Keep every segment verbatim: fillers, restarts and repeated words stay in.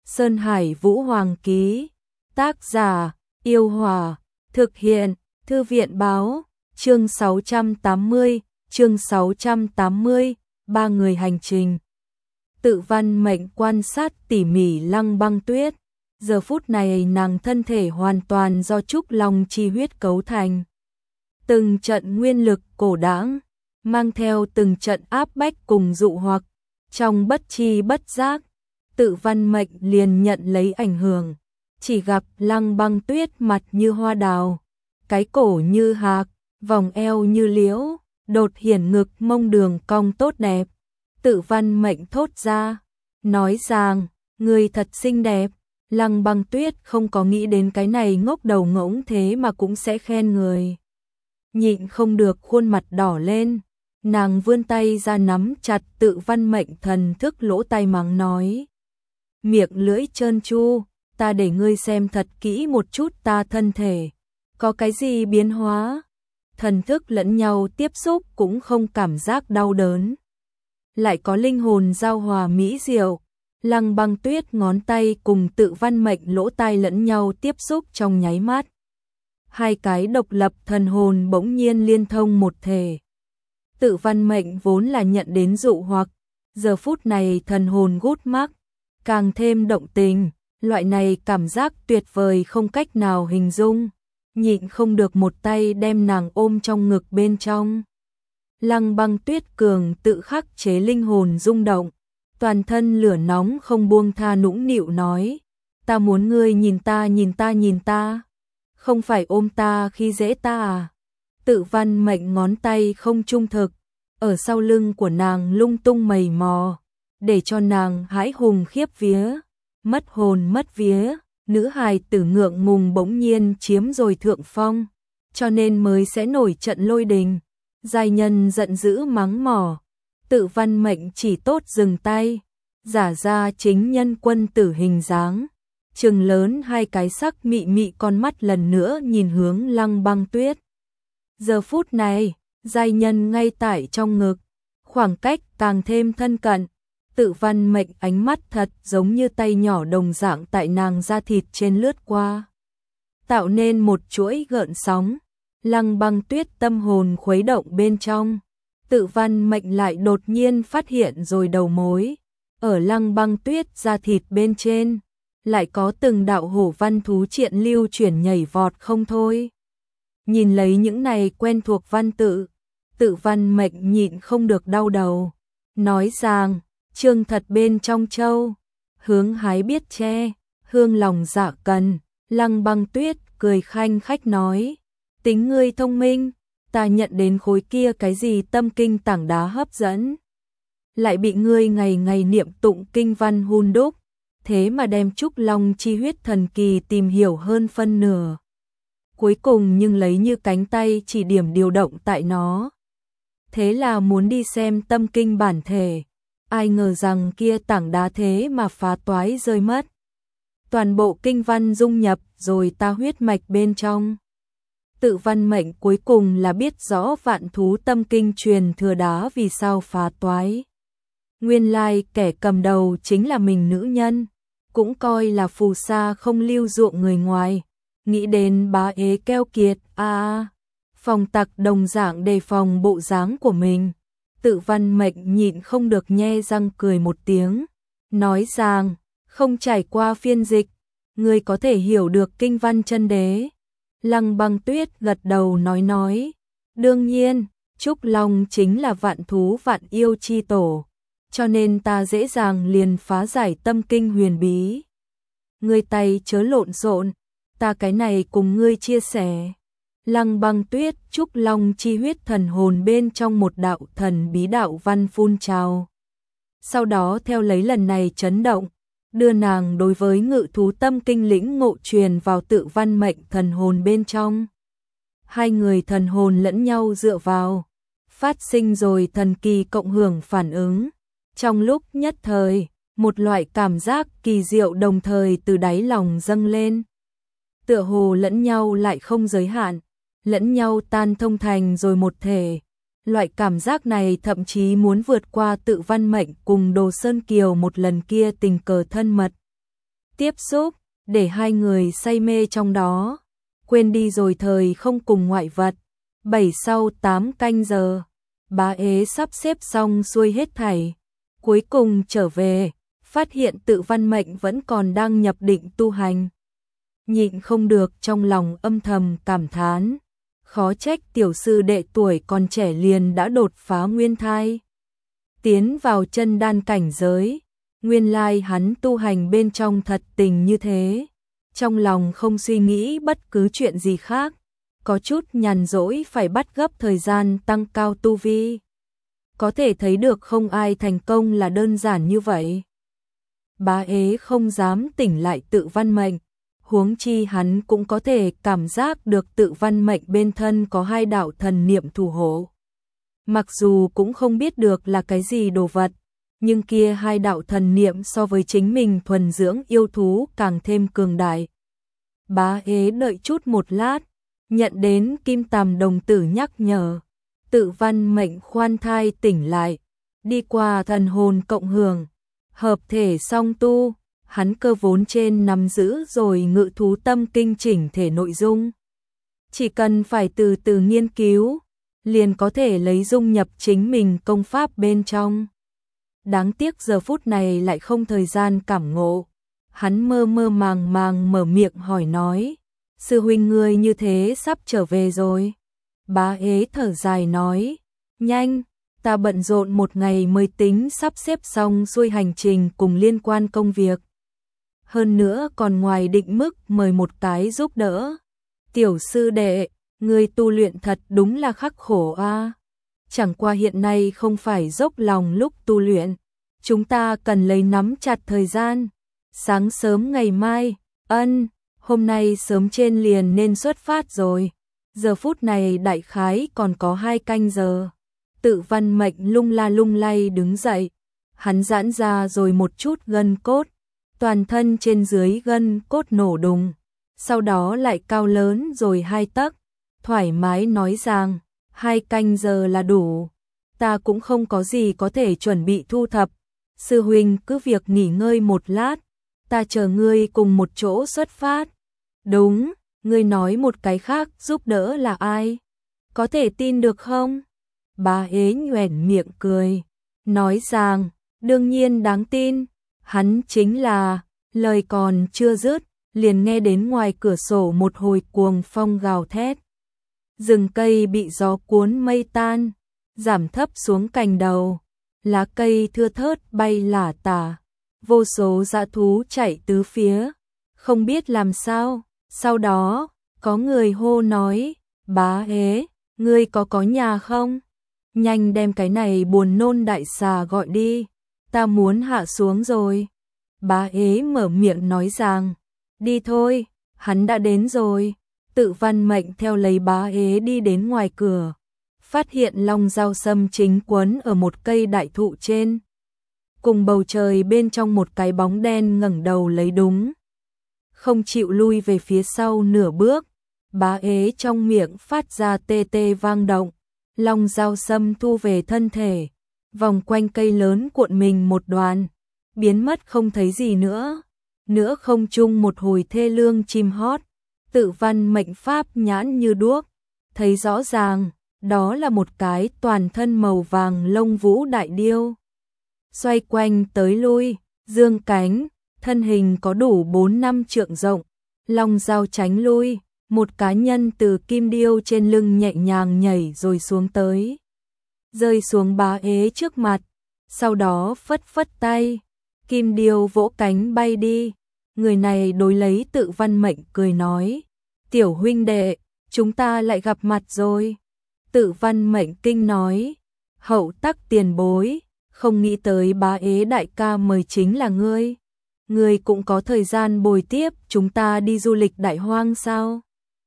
Sơn Hải Vũ Hoàng ký. Tác giả: Yêu Hòa. Thực hiện: Thư viện báo. Chương sáu trăm tám mươi, chương sáu trăm tám mươi, ba người hành trình. Tự Văn Mệnh quan sát tỉ mỉ Lăng Băng Tuyết. Giờ phút này nàng thân thể hoàn toàn do trúc long chi huyết cấu thành. Từng trận nguyên lực cổ đãng, mang theo từng trận áp bách cùng dụ hoặc. Trong bất chi bất giác, Tự Văn Mệnh liền nhận lấy ảnh hưởng. Chỉ gặp Lăng Băng Tuyết mặt như hoa đào, cái cổ như hạc, vòng eo như liễu, đột hiển ngực mông đường cong tốt đẹp. Tự Văn Mệnh thốt ra, nói rằng, người thật xinh đẹp. Lăng Băng Tuyết không có nghĩ đến cái này ngốc đầu ngỗng thế mà cũng sẽ khen người. Nhịn không được khuôn mặt đỏ lên, nàng vươn tay ra nắm chặt Tự Văn Mệnh thần thức lỗ tai mắng nói. Miệng lưỡi trơn tru, ta để ngươi xem thật kỹ một chút ta thân thể. Có cái gì biến hóa? Thần thức lẫn nhau tiếp xúc cũng không cảm giác đau đớn. Lại có linh hồn giao hòa mỹ diệu. Lăng Băng Tuyết ngón tay cùng Tự Văn Mệnh lỗ tai lẫn nhau tiếp xúc trong nháy mắt. Hai cái độc lập thần hồn bỗng nhiên liên thông một thể. Tự Văn Mệnh vốn là nhận đến dụ hoặc, giờ phút này thần hồn gút mắc, càng thêm động tình, loại này cảm giác tuyệt vời không cách nào hình dung, nhịn không được một tay đem nàng ôm trong ngực bên trong. Lăng Băng Tuyết cường tự khắc chế linh hồn rung động, toàn thân lửa nóng không buông tha nũng nịu nói, ta muốn ngươi nhìn ta nhìn ta nhìn ta, không phải ôm ta khi dễ ta à. Tự Văn Mệnh ngón tay không trung thực, ở sau lưng của nàng lung tung mầy mò, để cho nàng hãi hùng khiếp vía, mất hồn mất vía, nữ hài tử ngượng ngùng bỗng nhiên chiếm rồi thượng phong, cho nên mới sẽ nổi trận lôi đình. Giai nhân giận dữ mắng mỏ, Tự Văn Mệnh chỉ tốt dừng tay, giả ra chính nhân quân tử hình dáng, trừng lớn hai cái sắc mị mị con mắt lần nữa nhìn hướng Lăng Băng Tuyết. Giờ phút này, giai nhân ngay tại trong ngực, khoảng cách càng thêm thân cận. Tự Văn Mệnh ánh mắt thật giống như tay nhỏ đồng dạng tại nàng da thịt trên lướt qua, tạo nên một chuỗi gợn sóng. Lăng Băng Tuyết tâm hồn khuấy động bên trong. Tự Văn Mệnh lại đột nhiên phát hiện rồi đầu mối. Ở Lăng Băng Tuyết da thịt bên trên, lại có từng đạo hổ văn thú triện lưu chuyển nhảy vọt không thôi. Nhìn lấy những này quen thuộc văn tự, Tự Văn Mệnh nhịn không được đau đầu, nói rằng, trương thật bên trong châu, hướng hái biết che, hương lòng dạ cần. Lăng Băng Tuyết cười khanh khách nói, tính ngươi thông minh, ta nhận đến khối kia cái gì tâm kinh tảng đá hấp dẫn, lại bị ngươi ngày ngày niệm tụng kinh văn hun đúc, thế mà đem trúc long chi huyết thần kỳ tìm hiểu hơn phân nửa. Cuối cùng nhưng lấy như cánh tay chỉ điểm điều động tại nó. Thế là muốn đi xem tâm kinh bản thể, ai ngờ rằng kia tảng đá thế mà phá toái rơi mất. Toàn bộ kinh văn dung nhập rồi ta huyết mạch bên trong. Tự Văn Mệnh cuối cùng là biết rõ vạn thú tâm kinh truyền thừa đá vì sao phá toái. Nguyên lai kẻ cầm đầu chính là mình nữ nhân, cũng coi là phù sa không lưu ruộng người ngoài. Nghĩ đến bá ế keo kiệt, a à, phòng tặc đồng dạng đề phòng bộ dáng của mình. Tự Văn Mệnh nhịn không được nhe răng cười một tiếng, nói rằng, không trải qua phiên dịch, người có thể hiểu được kinh văn chân đế. Lăng Băng Tuyết gật đầu nói nói, đương nhiên, trúc long chính là vạn thú vạn yêu chi tổ, cho nên ta dễ dàng liền phá giải tâm kinh huyền bí. Ngươi tay chớ lộn xộn, ta cái này cùng ngươi chia sẻ. Lăng Băng Tuyết trúc long chi huyết thần hồn bên trong một đạo thần bí đạo văn phun trào. Sau đó theo lấy lần này chấn động, đưa nàng đối với ngự thú tâm kinh lĩnh ngộ truyền vào Tự Văn Mệnh thần hồn bên trong. Hai người thần hồn lẫn nhau dựa vào, phát sinh rồi thần kỳ cộng hưởng phản ứng. Trong lúc nhất thời, một loại cảm giác kỳ diệu đồng thời từ đáy lòng dâng lên. Tựa hồ lẫn nhau lại không giới hạn, lẫn nhau tan thông thành rồi một thể. Loại cảm giác này thậm chí muốn vượt qua Tự Văn Mệnh cùng Đồ Sơn Kiều một lần kia tình cờ thân mật. tiếp xúc, để hai người say mê trong đó, quên đi rồi thời không cùng ngoại vật. Bảy sau tám canh giờ, bá ế sắp xếp xong xuôi hết thảy, cuối cùng trở về, phát hiện Tự Văn Mệnh vẫn còn đang nhập định tu hành. Nhịn không được trong lòng âm thầm cảm thán, khó trách tiểu sư đệ tuổi còn trẻ liền đã đột phá nguyên thai, tiến vào chân đan cảnh giới. Nguyên lai hắn tu hành bên trong thật tình như thế, trong lòng không suy nghĩ bất cứ chuyện gì khác, có chút nhàn rỗi phải bắt gấp thời gian tăng cao tu vi. Có thể thấy được không ai thành công là đơn giản như vậy. Bá ế không dám tỉnh lại Tự Văn Mệnh, huống chi hắn cũng có thể cảm giác được Tự Văn Mệnh bên thân có hai đạo thần niệm thủ hộ. Mặc dù cũng không biết được là cái gì đồ vật, nhưng kia hai đạo thần niệm so với chính mình thuần dưỡng yêu thú càng thêm cường đại. Bá ế đợi chút một lát, nhận đến Kim Tằm đồng tử nhắc nhở, Tự Văn Mệnh khoan thai tỉnh lại, đi qua thần hồn cộng hưởng, hợp thể song tu, hắn cơ vốn trên nắm giữ rồi ngự thú tâm kinh chỉnh thể nội dung. Chỉ cần phải từ từ nghiên cứu, liền có thể lấy dung nhập chính mình công pháp bên trong. Đáng tiếc giờ phút này lại không thời gian cảm ngộ. Hắn mơ mơ màng màng mở miệng hỏi nói, sư huynh ngươi như thế sắp trở về rồi. Bá ế thở dài nói, nhanh, ta bận rộn một ngày mới tính sắp xếp xong xuôi hành trình cùng liên quan công việc. Hơn nữa còn ngoài định mức mời một cái giúp đỡ. Tiểu sư đệ, ngươi tu luyện thật đúng là khắc khổ a. Chẳng qua hiện nay không phải dốc lòng lúc tu luyện, chúng ta cần lấy nắm chặt thời gian. Sáng sớm ngày mai, ân, hôm nay sớm trên liền nên xuất phát rồi. Giờ phút này đại khái còn có hai canh giờ. Tự Văn Mệnh lung la lung lay đứng dậy, hắn giãn ra rồi một chút gân cốt, toàn thân trên dưới gân cốt nổ đùng, sau đó lại cao lớn rồi hai tấc, thoải mái nói rằng, hai canh giờ là đủ, ta cũng không có gì có thể chuẩn bị thu thập, sư huynh cứ việc nghỉ ngơi một lát, ta chờ ngươi cùng một chỗ xuất phát. Đúng, ngươi nói một cái khác giúp đỡ là ai? Có thể tin được không? Bá ế nhoẻn miệng cười, nói rằng, đương nhiên đáng tin, hắn chính là, lời còn chưa dứt, liền nghe đến ngoài cửa sổ một hồi cuồng phong gào thét. Rừng cây bị gió cuốn mây tan, giảm thấp xuống cành đầu, lá cây thưa thớt bay lả tả, vô số dã thú chạy tứ phía, không biết làm sao. Sau đó, có người hô nói, bá ế, ngươi có có nhà không? Nhanh đem cái này buồn nôn đại xà gọi đi, ta muốn hạ xuống rồi. Bá ế mở miệng nói rằng, đi thôi, hắn đã đến rồi. Tự Văn Mệnh theo lấy bá ế đi đến ngoài cửa, phát hiện long dao sâm chính quấn ở một cây đại thụ trên. Cùng bầu trời bên trong một cái bóng đen ngẩng đầu lấy đúng, không chịu lui về phía sau nửa bước. Bá ế trong miệng phát ra tê tê vang động, long dao sâm thu về thân thể, vòng quanh cây lớn cuộn mình một đoàn, biến mất không thấy gì nữa. Nữa không chung một hồi thê lương chim hót, Tự Văn Mệnh pháp nhãn như đuốc, thấy rõ ràng, đó là một cái toàn thân màu vàng lông vũ đại điêu. Xoay quanh tới lui, dương cánh, thân hình có đủ bốn năm trượng rộng, long dao tránh lui, một cá nhân từ kim điêu trên lưng nhẹ nhàng nhảy rồi xuống tới, rơi xuống bá ế trước mặt, sau đó phất phất tay, kim điêu vỗ cánh bay đi. Người này đối lấy Tự Văn Mệnh cười nói, tiểu huynh đệ, chúng ta lại gặp mặt rồi. Tự Văn Mệnh kinh nói, hậu tắc tiền bối, không nghĩ tới bá ế đại ca mời chính là ngươi. Ngươi cũng có thời gian bồi tiếp chúng ta đi du lịch đại hoang sao?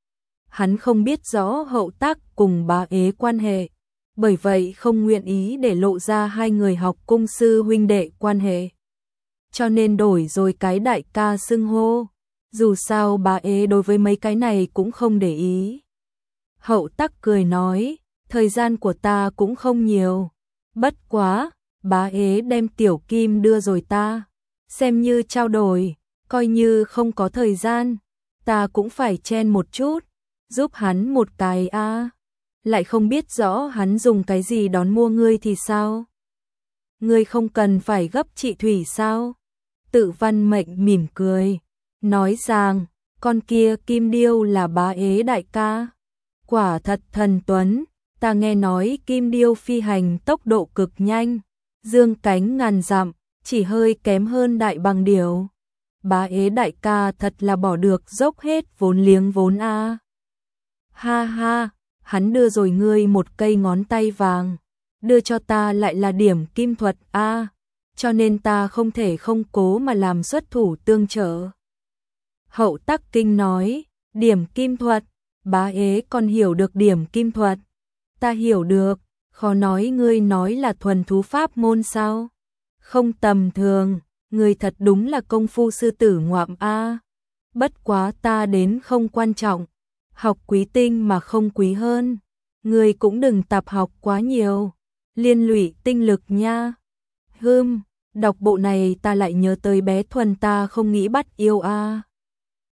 Hắn không biết rõ hậu tắc cùng bá ế quan hệ, bởi vậy không nguyện ý để lộ ra hai người học cung sư huynh đệ quan hệ. Cho nên đổi rồi cái đại ca xưng hô, dù sao bá ế đối với mấy cái này cũng không để ý. Hậu tắc cười nói, thời gian của ta cũng không nhiều, bất quá, bá ế đem tiểu kim đưa rồi ta, xem như trao đổi, coi như không có thời gian, ta cũng phải chen một chút, giúp hắn một cái a. Lại không biết rõ hắn dùng cái gì đón mua ngươi thì sao? Ngươi không cần phải gấp trị thủy sao? Tự Văn Mệnh mỉm cười, nói rằng, con kia Kim Điêu là bá ế đại ca. Quả thật thần tuấn, ta nghe nói Kim Điêu phi hành tốc độ cực nhanh, dương cánh ngàn dặm, chỉ hơi kém hơn đại bằng điểu. Bá ế đại ca thật là bỏ được dốc hết vốn liếng vốn a. Ha ha, hắn đưa rồi ngươi một cây ngón tay vàng, đưa cho ta lại là điểm kim thuật a, cho nên ta không thể không cố mà làm xuất thủ tương trợ. Hậu Tắc Kinh nói, điểm kim thuật, bá ế còn hiểu được điểm kim thuật. Ta hiểu được, khó nói ngươi nói là thuần thú pháp môn sao? Không tầm thường, ngươi thật đúng là công phu sư tử ngoạm a. Bất quá ta đến không quan trọng, học quý tinh mà không quý hơn. Ngươi cũng đừng tập học quá nhiều, liên lụy tinh lực nha. Hừm, đọc bộ này ta lại nhớ tới bé Thuần ta không nghĩ bắt yêu a.